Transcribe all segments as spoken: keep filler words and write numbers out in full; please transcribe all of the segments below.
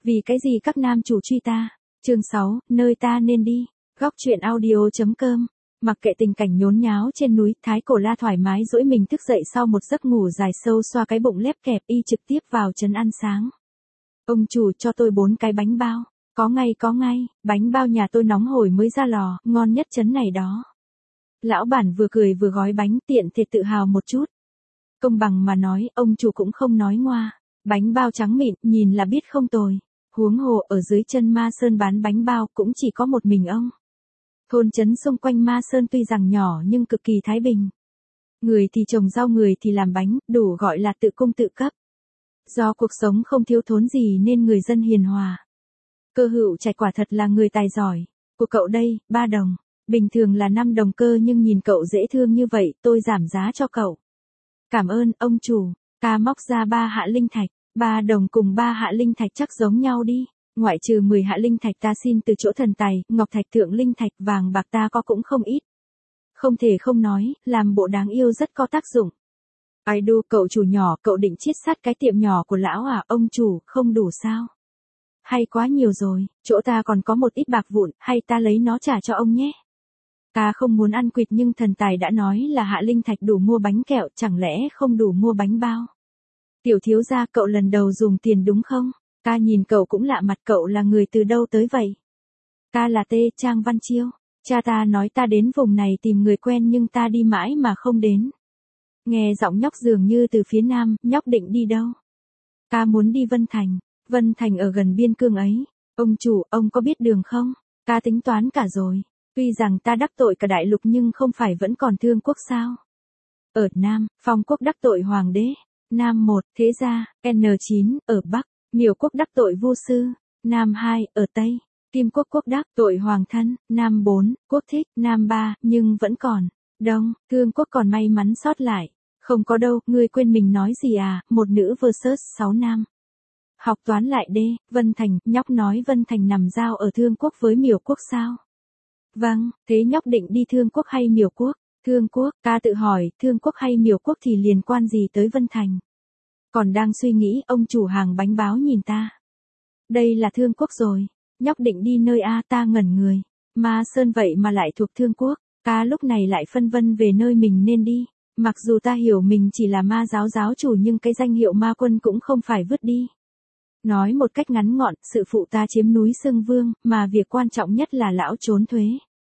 Vì cái gì các nam chủ truy ta? Chương sáu, nơi ta nên đi. Góc truyện audio.com. Mặc kệ tình cảnh nhốn nháo trên núi, Thái Cổ La thoải mái duỗi mình thức dậy sau một giấc ngủ dài sâu, xoa cái bụng lép kẹp, y trực tiếp vào trấn ăn sáng. Ông chủ cho tôi bốn cái bánh bao. Có ngay có ngay, bánh bao nhà tôi nóng hổi mới ra lò, ngon nhất trấn này đó. Lão bản vừa cười vừa gói bánh, tiện thể tự hào một chút. Công bằng mà nói, ông chủ cũng không nói ngoa. Bánh bao trắng mịn, nhìn là biết không tồi. Huống hồ ở dưới chân Ma Sơn bán bánh bao cũng chỉ có một mình ông. Thôn trấn xung quanh Ma Sơn tuy rằng nhỏ nhưng cực kỳ thái bình. Người thì trồng rau, người thì làm bánh, đủ gọi là tự cung tự cấp. Do cuộc sống không thiếu thốn gì nên người dân hiền hòa. Cơ Hữu Trạch quả thật là người tài giỏi. Của cậu đây, ba đồng. Bình thường là năm đồng cơ nhưng nhìn cậu dễ thương như vậy, tôi giảm giá cho cậu. Cảm ơn, ông chủ. Ta móc ra ba hạ linh thạch. Ba đồng cùng ba hạ linh thạch chắc giống nhau đi. Ngoại trừ mười hạ linh thạch ta xin từ chỗ thần tài, ngọc thạch, thượng linh thạch, vàng bạc ta có cũng không ít. Không thể không nói, làm bộ đáng yêu rất có tác dụng. Ai đu, cậu chủ nhỏ, cậu định chiết sát cái tiệm nhỏ của lão à? Ông chủ, không đủ sao? Hay quá nhiều rồi, chỗ ta còn có một ít bạc vụn, hay ta lấy nó trả cho ông nhé. Ta không muốn ăn quỵt nhưng thần tài đã nói là hạ linh thạch đủ mua bánh kẹo, chẳng lẽ không đủ mua bánh bao? Tiểu thiếu gia, cậu lần đầu dùng tiền đúng không? Ta nhìn cậu cũng lạ mặt, cậu là người từ đâu tới vậy? Ta là Tê Trang Văn Chiêu. Cha ta nói ta đến vùng này tìm người quen nhưng ta đi mãi mà không đến. Nghe giọng nhóc dường như từ phía nam, nhóc định đi đâu? Ta muốn đi Vân Thành. Vân Thành ở gần biên cương ấy. Ông chủ, ông có biết đường không? Ta tính toán cả rồi. Tuy rằng ta đắc tội cả đại lục nhưng không phải vẫn còn Thương Quốc sao? Ở Nam, Phong Quốc đắc tội Hoàng đế. Nam một, Thế gia, N chín, ở Bắc, Miểu Quốc đắc tội Vu sư. Nam hai, ở Tây, Kim Quốc Quốc đắc tội Hoàng thân. Nam bốn, Quốc thích. Nam ba, nhưng vẫn còn. Đông, Thương Quốc còn may mắn sót lại. Không có đâu, ngươi quên mình nói gì à? Một nữ versus sáu nam. Học toán lại đê, Vân Thành, nhóc nói Vân Thành nằm giao ở Thương Quốc với Miểu Quốc sao? Vâng, thế nhóc định đi Thương Quốc hay Miểu Quốc? Thương Quốc, ta tự hỏi, Thương Quốc hay Miểu Quốc thì liên quan gì tới Vân Thành? Còn đang suy nghĩ, ông chủ hàng bánh báo nhìn ta. Đây là Thương Quốc rồi, nhóc định đi nơi A, ta ngẩn người. Ma Sơn vậy mà lại thuộc Thương Quốc, ta lúc này lại phân vân về nơi mình nên đi. Mặc dù ta hiểu mình chỉ là ma giáo giáo chủ nhưng cái danh hiệu ma quân cũng không phải vứt đi. Nói một cách ngắn gọn, sự phụ ta chiếm núi Sương Vương, mà việc quan trọng nhất là lão trốn thuế.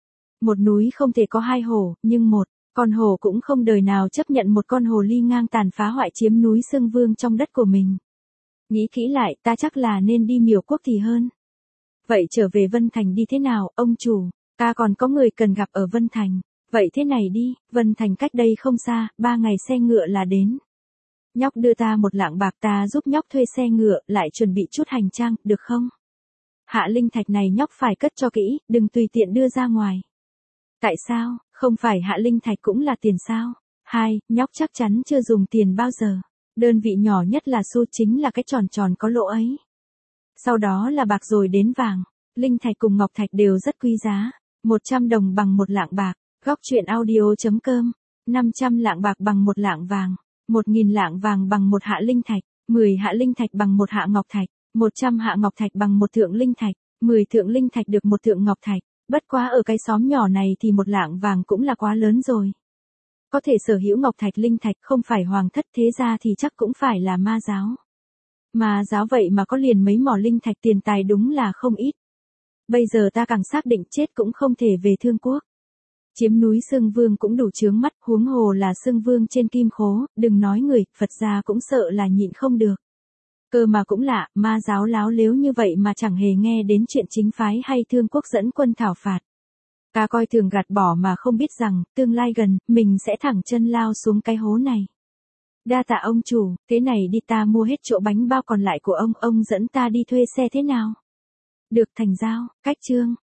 Một núi không thể có hai hổ, nhưng một con hổ cũng không đời nào chấp nhận một con hồ ly ngang tàn phá hoại chiếm núi Sương Vương trong đất của mình. Nghĩ kỹ lại, ta chắc là nên đi Miểu Quốc thì hơn. Vậy trở về Vân Thành đi thế nào, ông chủ? Ta còn có người cần gặp ở Vân Thành. Vậy thế này đi, Vân Thành cách đây không xa, ba ngày xe ngựa là đến. Nhóc đưa ta một lạng bạc, ta giúp nhóc thuê xe ngựa, lại chuẩn bị chút hành trang, được không? Hạ linh thạch này nhóc phải cất cho kỹ, đừng tùy tiện đưa ra ngoài. Tại sao, không phải hạ linh thạch cũng là tiền sao? Hai, nhóc chắc chắn chưa dùng tiền bao giờ. Đơn vị nhỏ nhất là xu, chính là cái tròn tròn có lỗ ấy. Sau đó là bạc rồi đến vàng. Linh thạch cùng ngọc thạch đều rất quý giá. một trăm đồng bằng một lạng bạc. Góc truyện audio.com. năm trăm lạng bạc bằng một lạng vàng. một nghìn lạng vàng bằng một hạ linh thạch. mười hạ linh thạch bằng một hạ ngọc thạch. một trăm hạ ngọc thạch bằng một thượng linh thạch. mười thượng linh thạch được một thượng ngọc thạch. Bất quá ở cái xóm nhỏ này thì một lạng vàng cũng là quá lớn rồi. Có thể sở hữu ngọc thạch linh thạch không phải hoàng thất, thế gia thì chắc cũng phải là ma giáo. Ma giáo vậy mà có liền mấy mỏ linh thạch, tiền tài đúng là không ít. Bây giờ ta càng xác định chết cũng không thể về Thương Quốc. Chiếm núi Sương Vương cũng đủ chướng mắt, huống hồ là Sương Vương trên kim khố, đừng nói người, Phật gia cũng sợ là nhịn không được. Cơ mà cũng lạ, ma giáo láo lếu như vậy mà chẳng hề nghe đến chuyện chính phái hay Thương Quốc dẫn quân thảo phạt. Ta coi thường gạt bỏ mà không biết rằng, tương lai gần, mình sẽ thẳng chân lao xuống cái hố này. Đa tạ ông chủ, thế này đi, ta mua hết chỗ bánh bao còn lại của ông, ông dẫn ta đi thuê xe thế nào? Được, thành giao, cách chương.